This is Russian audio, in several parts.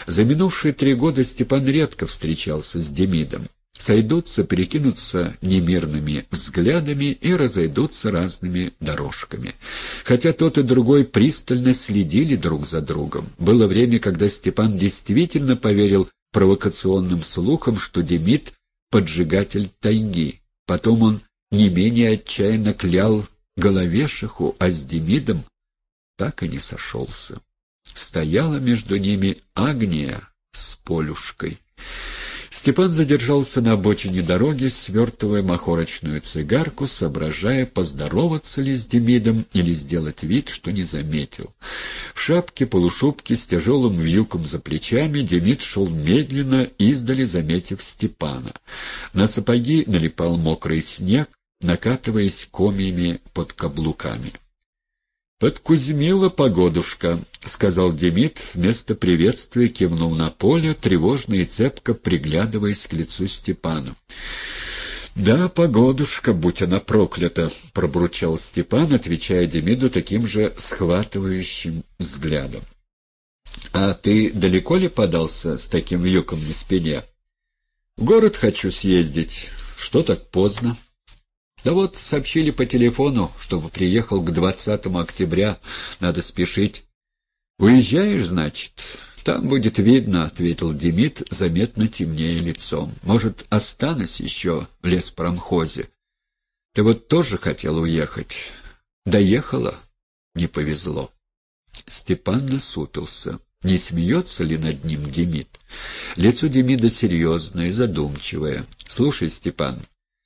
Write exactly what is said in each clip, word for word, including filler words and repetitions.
За минувшие три года Степан редко встречался с Демидом. Сойдутся, перекинутся немирными взглядами и разойдутся разными дорожками. Хотя тот и другой пристально следили друг за другом. Было время, когда Степан действительно поверил провокационным слухам, что Демид — поджигатель тайги. Потом он не менее отчаянно клял Головешиху, а с Демидом так и не сошелся. Стояла между ними Агния с Полюшкой. Степан задержался на обочине дороги, свертывая махорочную цигарку, соображая, поздороваться ли с Демидом или сделать вид, что не заметил. В шапке, полушубке, с тяжелым вьюком за плечами Демид шел медленно, издали заметив Степана. На сапоги налипал мокрый снег, накатываясь комьями под каблуками. «Подкузмила погодушка», — сказал Демид, вместо приветствия кивнул на поле, тревожно и цепко приглядываясь к лицу Степана. «Да, погодушка, будь она проклята», — пробурчал Степан, отвечая Демиду таким же схватывающим взглядом. «А ты далеко ли подался с таким вьюком на спине?» «В город хочу съездить. Что так поздно?» «Да вот, сообщили по телефону, чтобы приехал к двадцатому октября. Надо спешить». «Уезжаешь, значит?» «Там будет видно», — ответил Демид, заметно темнее лицом. «Может, останусь еще в леспромхозе?» «Ты вот тоже хотел уехать?» «Доехала?» «Не повезло». Степан насупился. Не смеется ли над ним Демид? Лицо Демида серьезное, задумчивое. «Слушай, Степан,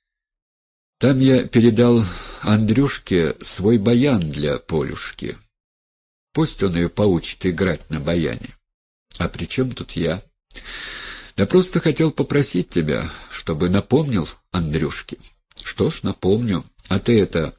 там я передал Андрюшке свой баян для Полюшки. Пусть он ее поучит играть на баяне». «А при чем тут я?» «Да просто хотел попросить тебя, чтобы напомнил Андрюшке». «Что ж, напомню. А ты это...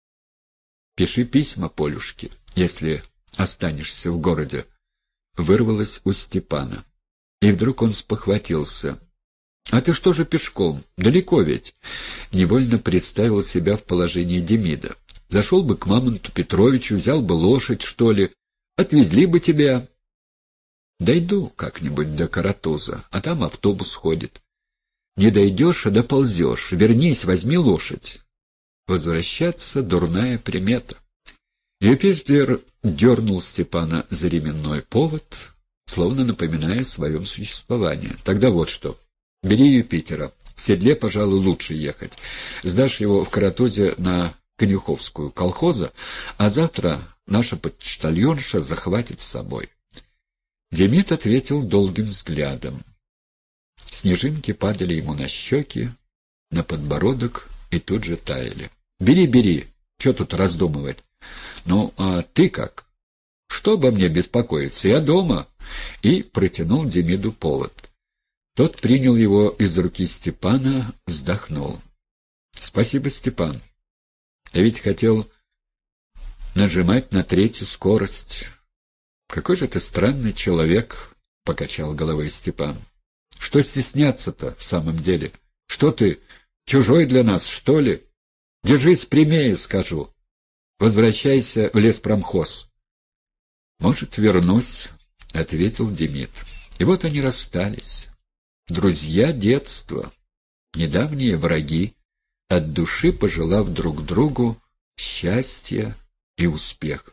пиши письма Полюшке, если останешься в городе», — вырвалось у Степана. И вдруг он спохватился. «А ты что же пешком? Далеко ведь?» Невольно представил себя в положении Демида. «Зашел бы к Мамонту Петровичу, взял бы лошадь, что ли, отвезли бы тебя». «Дойду как-нибудь до Каратуза, а там автобус ходит». «Не дойдешь, а доползешь. Вернись, возьми лошадь». Возвращаться — дурная примета. Юпитер дернул Степана за ременной повод, словно напоминая о своем существовании. «Тогда вот что. Бери Юпитера. В седле, пожалуй, лучше ехать. Сдашь его в Каратузе на Конюховскую колхоза, а завтра наша почтальонша захватит с собой». Демид ответил долгим взглядом. Снежинки падали ему на щеки, на подбородок и тут же таяли. «Бери, бери. Че тут раздумывать? Ну, а ты как?» «Что обо мне беспокоиться? Я дома». И протянул Демиду повод. Тот принял его из руки Степана, вздохнул. «Спасибо, Степан. Я ведь хотел нажимать на третью скорость». «Какой же ты странный человек», — покачал головой Степан. «Что стесняться-то в самом деле? Что ты, чужой для нас, что ли? Держись прямее, скажу. Возвращайся в леспромхоз». «Может, вернусь», — ответил Демид. И вот они расстались. Друзья детства, недавние враги, от души пожелав друг другу счастья и успехов.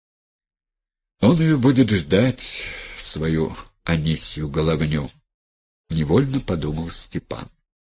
Он ее будет ждать, свою Анисью Головню, — невольно подумал Степан.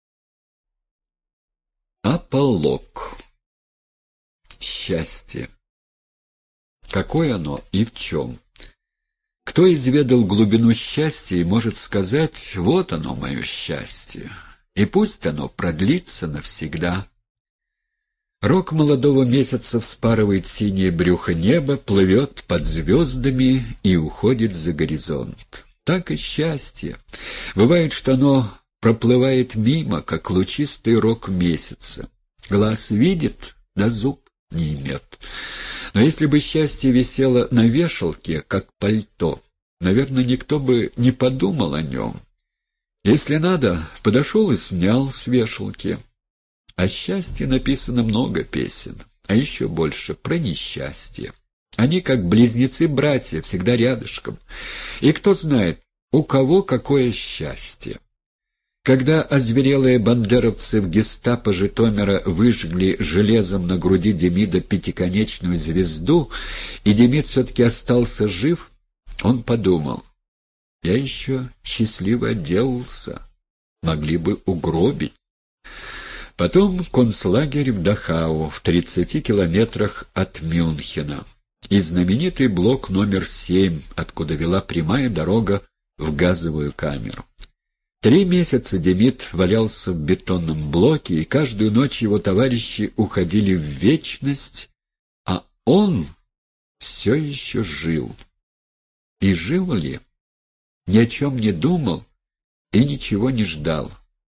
Аполлог. Счастье. Какое оно и в чем? Кто изведал глубину счастья и может сказать: «Вот оно, мое счастье, и пусть оно продлится навсегда». Рок молодого месяца вспарывает синее брюхо неба, плывет под звездами и уходит за горизонт. Так и счастье. Бывает, что оно проплывает мимо, как лучистый рок месяца. Глаз видит, да зуб не имет. Но если бы счастье висело на вешалке, как пальто, наверное, никто бы не подумал о нем. Если надо, подошел и снял с вешалки. О счастье написано много песен, а еще больше про несчастье. Они, как близнецы-братья, всегда рядышком. И кто знает, у кого какое счастье. Когда озверелые бандеровцы в гестапо Житомира выжгли железом на груди Демида пятиконечную звезду, и Демид все-таки остался жив, он подумал: я еще счастливо отделался, могли бы угробить. Потом концлагерь в Дахау, в тридцати километрах от Мюнхена, и знаменитый блок номер семь, откуда вела прямая дорога в газовую камеру. Три месяца Демид валялся в бетонном блоке, и каждую ночь его товарищи уходили в вечность, а он все еще жил. И жил ли? Ни о чем не думал и ничего не ждал.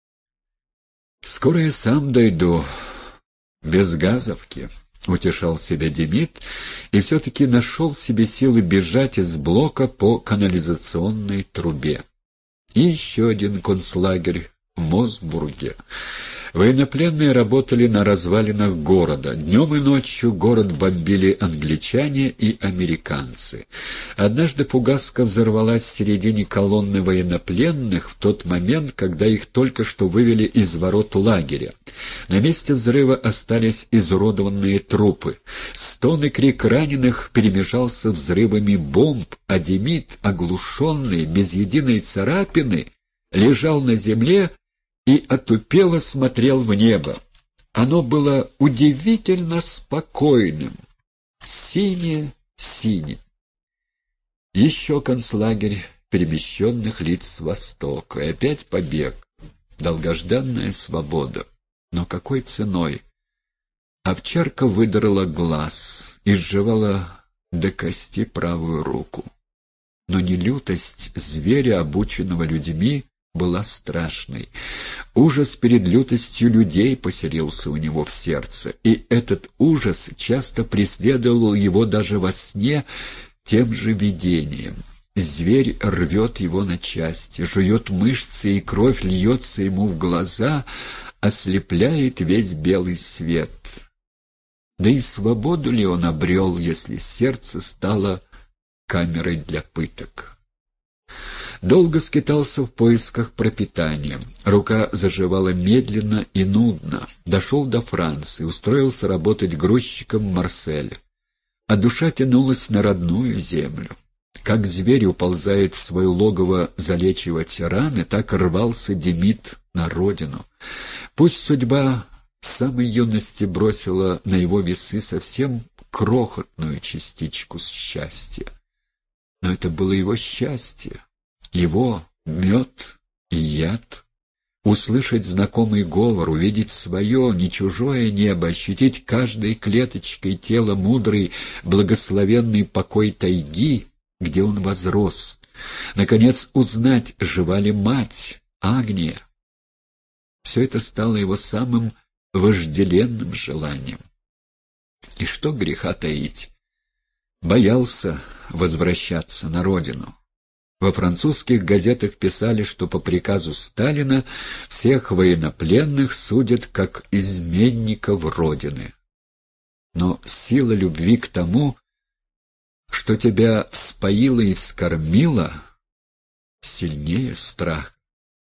«Скоро я сам дойду, без газовки», — утешал себя Демид, и все-таки нашел себе силы бежать из блока по канализационной трубе. И еще один концлагерь в Мосбурге. Военнопленные работали на развалинах города. Днем и ночью город бомбили англичане и американцы. Однажды фугаска взорвалась в середине колонны военнопленных в тот момент, когда их только что вывели из ворот лагеря. На месте взрыва остались изуродованные трупы. Стон и крик раненых перемежался взрывами бомб, а Демид, оглушенный, без единой царапины, лежал на земле и отупело смотрел в небо. Оно было удивительно спокойным, синее-синее. Еще концлагерь перемещенных лиц с востока, и опять побег, долгожданная свобода. Но какой ценой? Овчарка выдрала глаз и сживала до кости правую руку. Но не лютость зверя, обученного людьми, была страшной. Ужас перед лютостью людей поселился у него в сердце, и этот ужас часто преследовал его даже во сне тем же видением. Зверь рвет его на части, жует мышцы, и кровь льется ему в глаза, ослепляет весь белый свет. Да и свободу ли он обрел, если сердце стало камерой для пыток? Долго скитался в поисках пропитания. Рука заживала медленно и нудно. Дошел до Франции, устроился работать грузчиком в Марселе. А душа тянулась на родную землю. Как зверь уползает в свое логово залечивать раны, так рвался Демид на родину. Пусть судьба с самой юности бросила на его весы совсем крохотную частичку счастья. Но это было его счастье. Его мед и яд, услышать знакомый говор, увидеть свое, не чужое небо, ощутить каждой клеточкой тела мудрый, благословенный покой тайги, где он возрос, наконец узнать, жива ли мать, Агния. Все это стало его самым вожделенным желанием. И что греха таить? Боялся возвращаться на родину. Во французских газетах писали, что по приказу Сталина всех военнопленных судят как изменников Родины. Но сила любви к тому, что тебя вспоило и вскормило, сильнее страх.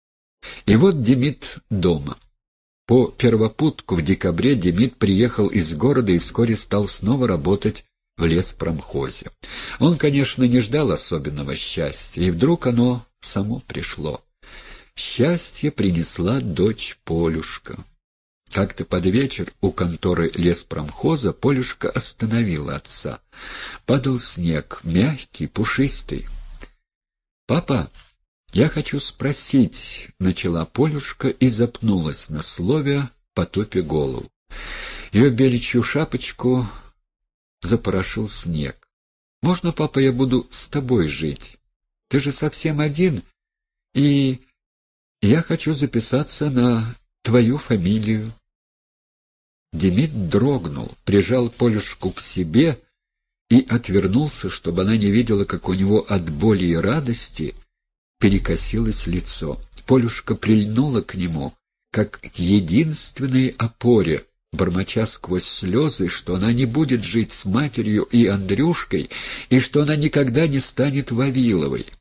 И вот Демид дома. По первопутку в декабре Демид приехал из города и вскоре стал снова работать в леспромхозе. Он, конечно, не ждал особенного счастья, и вдруг оно само пришло. Счастье принесла дочь Полюшка. Как-то под вечер у конторы леспромхоза Полюшка остановила отца. Падал снег, мягкий, пушистый. «Папа, я хочу спросить», — начала Полюшка и запнулась на слове, потупя голову. Ее беличью шапочку запорошил снег. «Можно, папа, я буду с тобой жить? Ты же совсем один, и я хочу записаться на твою фамилию». Демид дрогнул, прижал Полюшку к себе и отвернулся, чтобы она не видела, как у него от боли и радости перекосилось лицо. Полюшка прильнула к нему, как к единственной опоре, бормоча сквозь слезы, что она не будет жить с матерью и Андрюшкой, и что она никогда не станет Вавиловой.